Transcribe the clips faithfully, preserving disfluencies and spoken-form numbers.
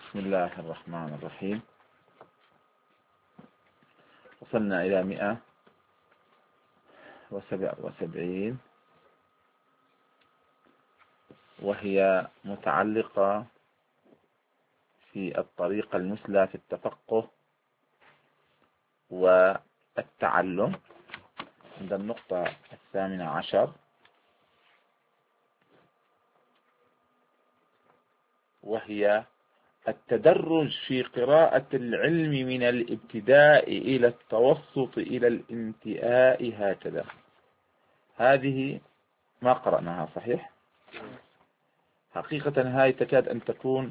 بسم الله الرحمن الرحيم. وصلنا إلى مئة وسبع وسبعين، وهي متعلقة في الطريقة المثلى في التفقه والتعلم عند النقطة الثامنة عشر، وهي التدرج في قراءة العلم من الابتداء إلى التوسط إلى الانتهاء هكذا. هذه ما قرأناها صحيح؟ حقيقة هاي تكاد أن تكون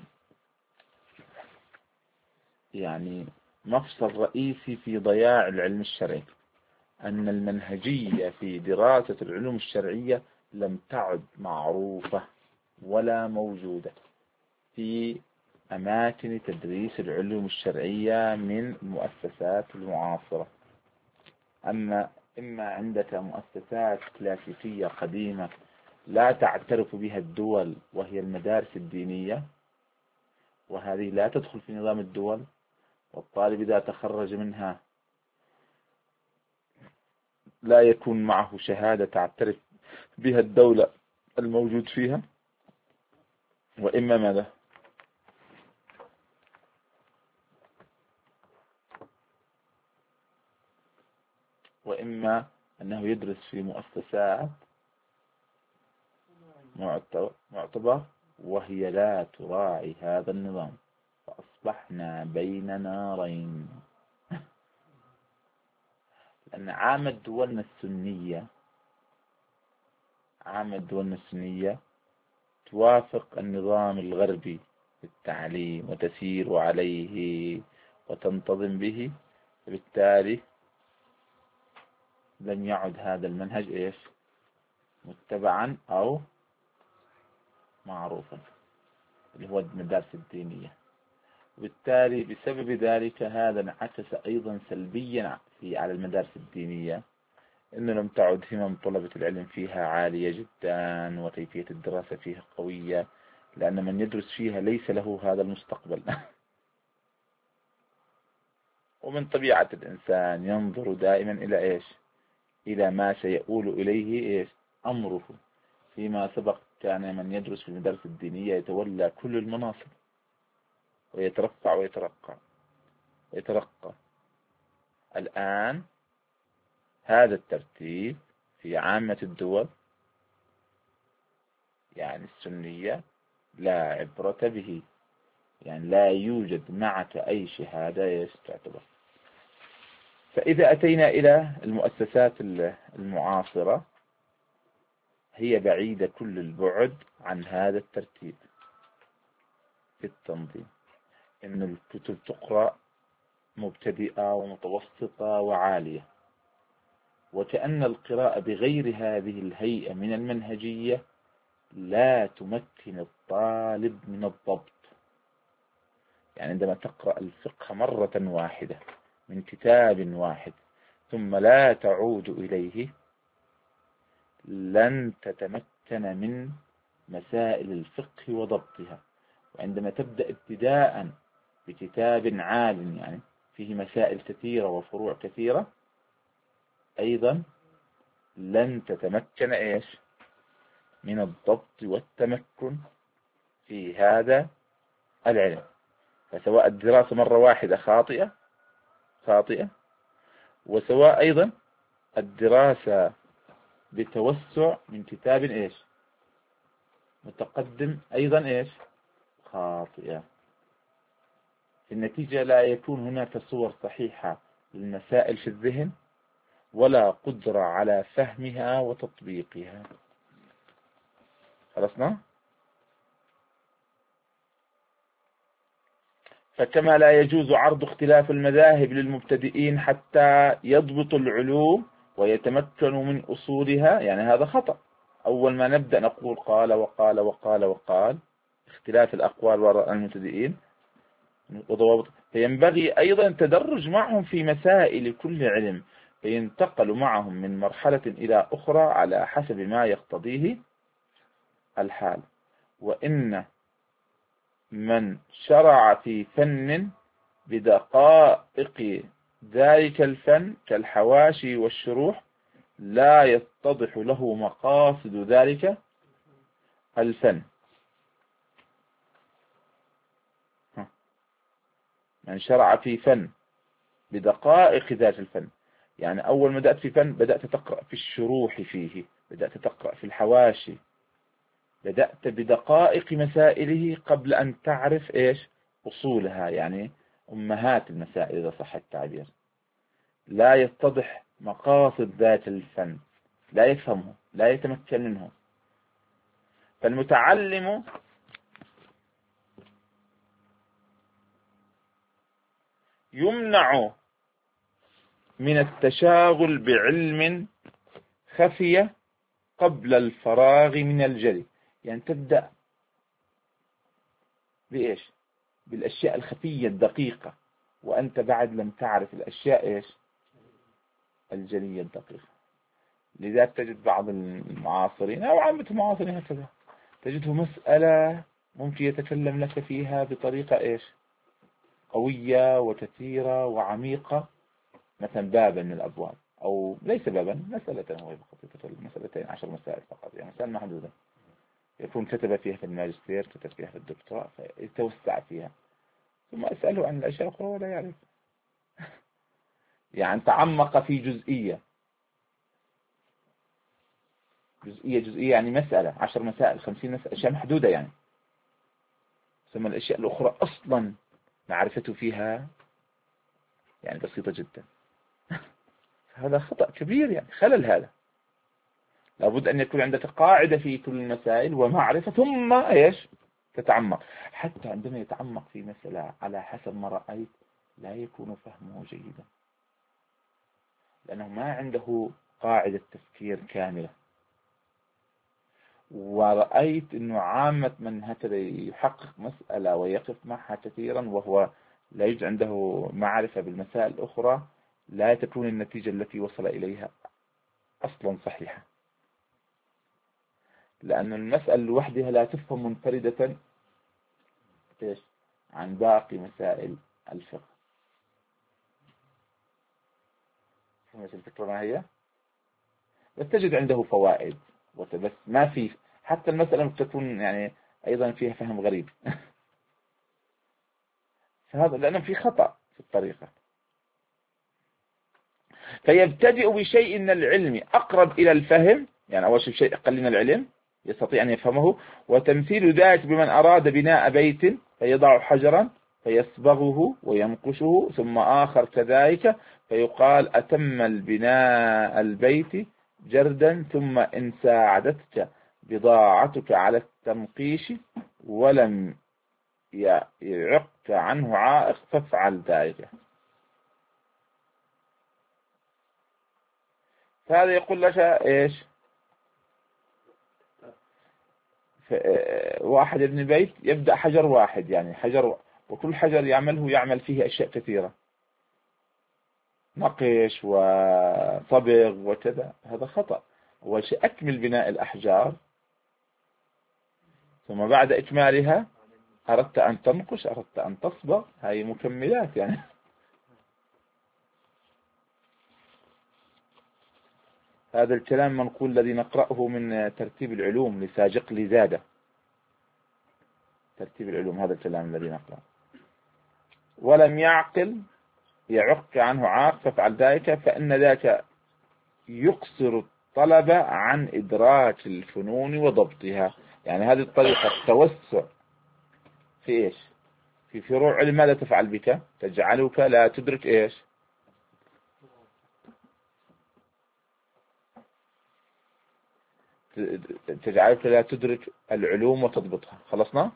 يعني مفصل رئيسي في ضياع العلم الشرعي، أن المنهجية في دراسة العلوم الشرعية لم تعد معروفة ولا موجودة في أماكن تدريس العلوم الشرعية من المؤسسات المعاصرة. أما إما عندك مؤسسات كلاسيكية قديمة لا تعترف بها الدول، وهي المدارس الدينية، وهذه لا تدخل في نظام الدول، والطالب إذا تخرج منها لا يكون معه شهادة تعترف بها الدولة الموجود فيها. وإما ماذا؟ وإما أنه يدرس في مؤسسات معتبر وهي لا تراعي هذا النظام، فأصبحنا بين نارين. لأن عامة دولنا السنية عامة دولنا السنية توافق النظام الغربي في التعليم وتسير عليه وتنتظم به، فبالتالي لم يعد هذا المنهج إيش متبعا أو معروفا، اللي هو المدارس الدينية. وبالتالي بسبب ذلك هذا انعكس أيضا سلبيا في على المدارس الدينية، إنه لم تعد همم طلبة العلم فيها عالية جدا، وكيفية الدراسة فيها قوية، لأن من يدرس فيها ليس له هذا المستقبل. ومن طبيعة الإنسان ينظر دائما إلى إيش؟ إلى ما سيؤول إليه إيش أمره. فيما سبق كان من يدرس في المدارس الدينية يتولى كل المناصب ويترفع ويترقى ويترقى. الآن هذا الترتيب في عامة الدول يعني السنية لا عبرة به، يعني لا يوجد معك أي شهادة تعتبر. فإذا أتينا إلى المؤسسات المعاصرة هي بعيدة كل البعد عن هذا الترتيب في التنظيم، إن الكتب تقرأ مبتدئة ومتوسطة وعالية، وكأن القراءة بغير هذه الهيئة من المنهجية لا تمكن الطالب من الضبط. يعني عندما تقرأ الفقه مرة واحدة من كتاب واحد ثم لا تعود إليه لن تتمكن من مسائل الفقه وضبطها. وعندما تبدأ ابتداء بكتاب عال يعني فيه مسائل كثيرة وفروع كثيرة أيضا لن تتمكن إيش من الضبط والتمكن في هذا العلم. فسواء الدراسة مرة واحدة خاطئة خاطئة وسواء أيضا الدراسة بتوسع من كتاب إيش متقدم أيضا إيش خاطئة. في النتيجة لا يكون هناك صور صحيحة للمسائل في الذهن ولا قدرة على فهمها وتطبيقها. خلصنا؟ فكما لا يجوز عرض اختلاف المذاهب للمبتدئين حتى يضبطوا العلوم ويتمكنوا من أصولها، يعني هذا خطأ. أول ما نبدأ نقول قال وقال وقال وقال، اختلاف الأقوال وراء المبتدئين وضوابط. فينبغي أيضا التدرج معهم في مسائل كل علم، فينتقل معهم من مرحلة إلى أخرى على حسب ما يقتضيه الحال. وإن من شرع في فن بدقائق ذلك الفن كالحواشي والشروح لا يتضح له مقاصد ذلك الفن. من شرع في فن بدقائق ذات الفن، يعني أول ما بدأت في فن بدأت تقرأ في الشروح فيه، بدأت تقرأ في الحواشي، بدأت بدقائق مسائله قبل أن تعرف إيش أصولها، يعني أمهات المسائل إذا صح التعبير. لا يتضح مقاصد ذات الفن، لا يفهمه، لا يتمكن منه. فالمتعلم يمنع من التشاغل بعلم خفي قبل الفراغ من الجري، يعني تبدأ بإيش؟ بالأشياء الخفية الدقيقة، وأنت بعد لم تعرف الأشياء إيش؟ الجلية الدقيقة. لذلك تجد بعض المعاصرين أو عامة المعاصرين هكذا، تجده مسألة ممكن يتكلم لك فيها بطريقة إيش؟ قوية وكثيرة وعميقة، مثلا بابا من الأبواب، أو ليس بابا، مسألة هو بخطيطة المسألتين عشر مسائل فقط، يعني مسألة محدودة، يكون كتب فيها في الماجستير، كتب فيها في الدكتوراه، فيتوسع فيها، ثم أسأله عن الأشياء الأخرى ولا يعرف. يعني تعمق في جزئية جزئية جزئية، يعني مسألة عشر مسائل خمسين مسألة، أشياء محدودة يعني، ثم الأشياء الأخرى أصلا معرفته فيها يعني بسيطة جدا. هذا خطأ كبير، يعني خلل. هذا لابد أن يكون عندك قاعدة في كل المسائل ومعرفة، ثم إيش تتعمق. حتى عندما يتعمق في مسألة على حسب ما رأيت لا يكون فهمه جيدا، لأنه ما عنده قاعدة تفكير كاملة. ورأيت أنه عامة من هكذا يحقق مسألة ويقف معها كثيرا وهو لا يوجد عنده معرفة بالمسائل الأخرى، لا تكون النتيجة التي وصل إليها أصلا صحيحة، لأن المسألة لوحدها لا تفهم منفردة عن باقي مسائل الفقه. فهمت الفكرة ما هي؟ بس تجد عنده فوائد، بس ما في، حتى المسألة تكون يعني أيضا فيها فهم غريب. فهذا لأنه في خطأ في الطريقة. فيبتدئ بشيء من العلم أقرب إلى الفهم، يعني أول شيء شيء أقل من العلم يستطيع أن يفهمه، وتمثيل ذلك بمن أراد بناء بيت فيضع حجرا فيصبغه وينقشه، ثم آخر كذلك فيقال أتم البناء البيت جردا، ثم إن ساعدتك بضاعتك على التنقيش ولم يعق عنه عائق فافعل ذلك. فهذا يقول لك إيش؟ واحد يبني بيت يبدأ حجر واحد، يعني حجر، وكل حجر يعمله يعمل فيه أشياء كثيرة، نقش وصبغ وكذا. هذا خطأ. أول شيء أكمل بناء الأحجار، ثم بعد إكمالها أردت أن تنقش، أردت أن تصبغ، هاي مكملات يعني. هذا الكلام منقول الذي نقرأه من ترتيب العلوم لساجق لزادة، ترتيب العلوم، هذا الكلام الذي نقرأه. ولم يعقل يعق عنه عاق فافعل ذلك، فإن ذاك يقصر الطلب عن إدراك الفنون وضبطها. يعني هذه الطريقة التوسع في إيش؟ في فروع علم، ماذا تفعل بك؟ تجعلك لا تدرك إيش؟ تجعلك لا تدرك العلوم وتضبطها. خلصنا؟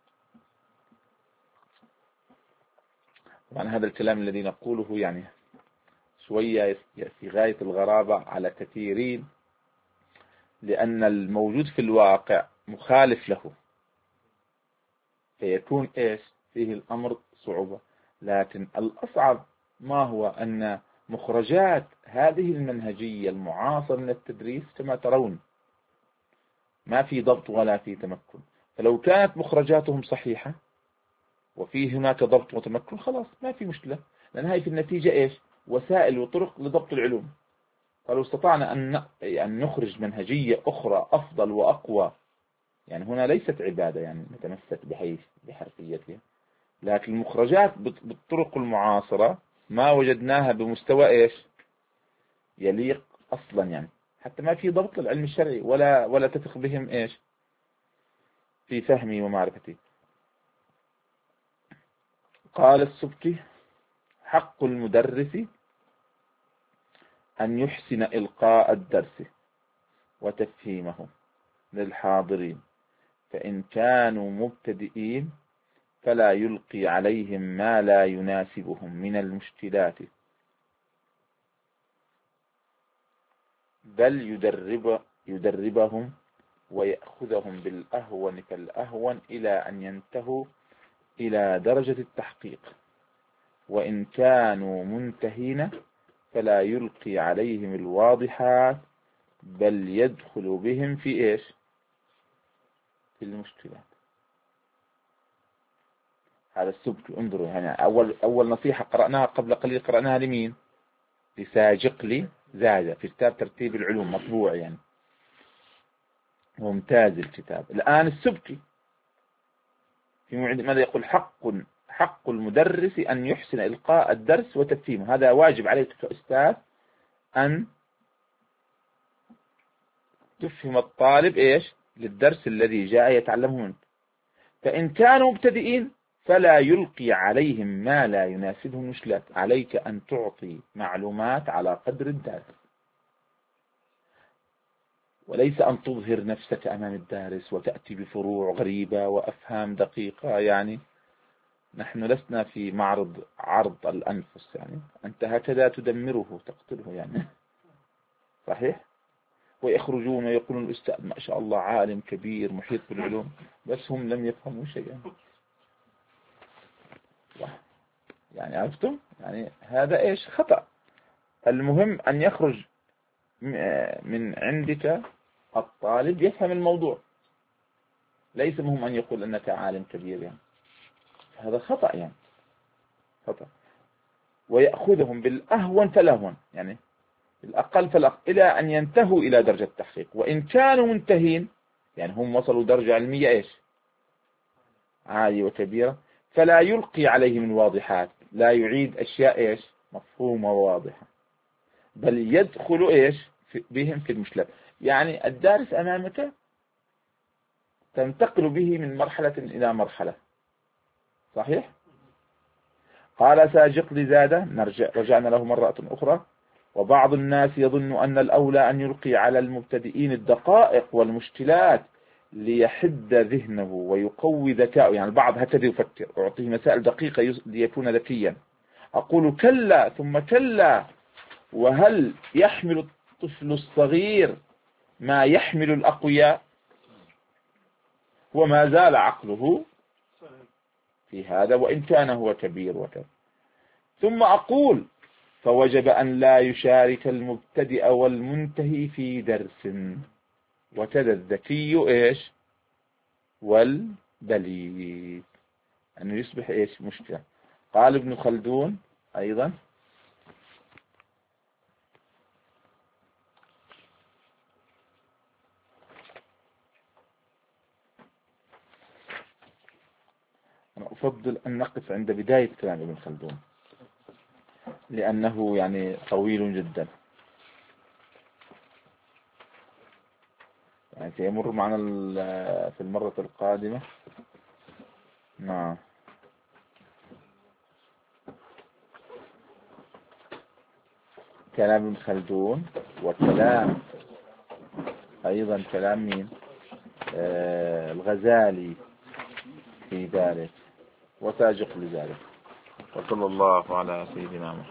طبعا هذا الكلام الذي نقوله يعني شوية في غاية الغرابة على كثيرين، لأن الموجود في الواقع مخالف له، فيكون إيش فيه الأمر صعوبة. لكن الأصعب ما هو أن مخرجات هذه المنهجية المعاصرة من التدريس كما ترون ما في ضبط ولا في تمكن. فلو كانت مخرجاتهم صحيحة وفي هناك ضبط وتمكن، خلاص ما في مشكلة، لأن هاي في النتيجة إيش؟ وسائل وطرق لضبط العلوم. فلو استطعنا أن يعني نخرج منهجية أخرى أفضل وأقوى، يعني هنا ليست عبادة يعني نتمسك بحيث بحرفيتها، لكن المخرجات بالطرق المعاصرة ما وجدناها بمستوى إيش يليق أصلا، يعني حتى ما في ضبط للعلم الشرعي ولا ولا تثق بهم إيش في فهمي ومعرفتي. قال السبكي: حق المدرس أن يحسن إلقاء الدرس وتفهيمه للحاضرين، فإن كانوا مبتدئين فلا يلقي عليهم ما لا يناسبهم من المشكلات، بل يدرب يدربهم ويأخذهم بالأهون فالأهون إلى أن ينتهوا إلى درجة التحقيق، وإن كانوا منتهين فلا يلقي عليهم الواضحات، بل يدخل بهم في إيش في المشكلات. هذا السبكي، انظروا يعني أول أول نصيحة قرأناها قبل قليل، قرأناها لمين؟ لساجقلي زادة في كتاب ترتيب العلوم مطبوع يعني ممتاز الكتاب. الآن السبكي في ماذا يقول؟ حق حق المدرس أن يحسن إلقاء الدرس وتفهيمه، هذا واجب عليك كأستاذ أن تفهم الطالب إيش للدرس الذي جاء يتعلمه منك. فإن كانوا مبتدئين فلا يلقي عليهم ما لا يناسبهم المشكلات، عليك أن تعطي معلومات على قدر الدارس، وليس أن تظهر نفسك أمام الدارس وتأتي بفروع غريبة وأفهام دقيقة. يعني نحن لسنا في معرض عرض الأنفس، يعني أنت هكذا تدمره تقتله يعني صحيح. ويخرجون ويقولون الأستاذ ما شاء الله عالم كبير محيط بالعلوم، بس هم لم يفهموا شيئا. يعني عرفتم؟ يعني هذا إيش خطأ. المهم أن يخرج من عندك الطالب يفهم الموضوع، ليس مهم أن يقول أنك عالم كبير، يعني هذا خطأ يعني خطأ. ويأخذهم بالأهون فالأهون، يعني الأقل فالأقل إلى أن ينتهوا إلى درجة التحقيق، وإن كانوا منتهين يعني هم وصلوا درجة علمية إيش عالية وكبيرة، فلا يلقي عليهم الواضحات، لا يعيد أشياء إيش مفهومة وواضحة، بل يدخل إيش بهم في المشكلات. يعني الدارس أمامك تنتقل به من مرحلة إلى مرحلة، صحيح. قال ساجقلي زادة، نرجع رجعنا له مرة أخرى: وبعض الناس يظن أن الأولى أن يلقي على المبتدئين الدقائق والمشكلات ليحد ذهنه ويقوي ذكاءه، يعني البعض هكذا يفكر، أعطيه مسائل دقيقة ليكون ذكيا. أقول كلا ثم كلا، وهل يحمل الطفل الصغير ما يحمل الأقوياء؟ وما زال عقله في هذا وإن كان هو كبير وكذا. ثم أقول فوجب أن لا يشارك المبتدئ والمنتهي في درس، وكذا الذكي إيش والبليد، أنه يصبح إيش مشكلة. قال ابن خلدون أيضا: أنا أفضل أن نقف عند بداية كلام ابن خلدون لأنه يعني طويل جدا، يعني سيمر معنا في المرة القادمة. نعم. كلام ابن خلدون وكلام أيضا كلام مين آه الغزالي في ذلك وساجق لذلك. وصلى الله على سيدنا محمد.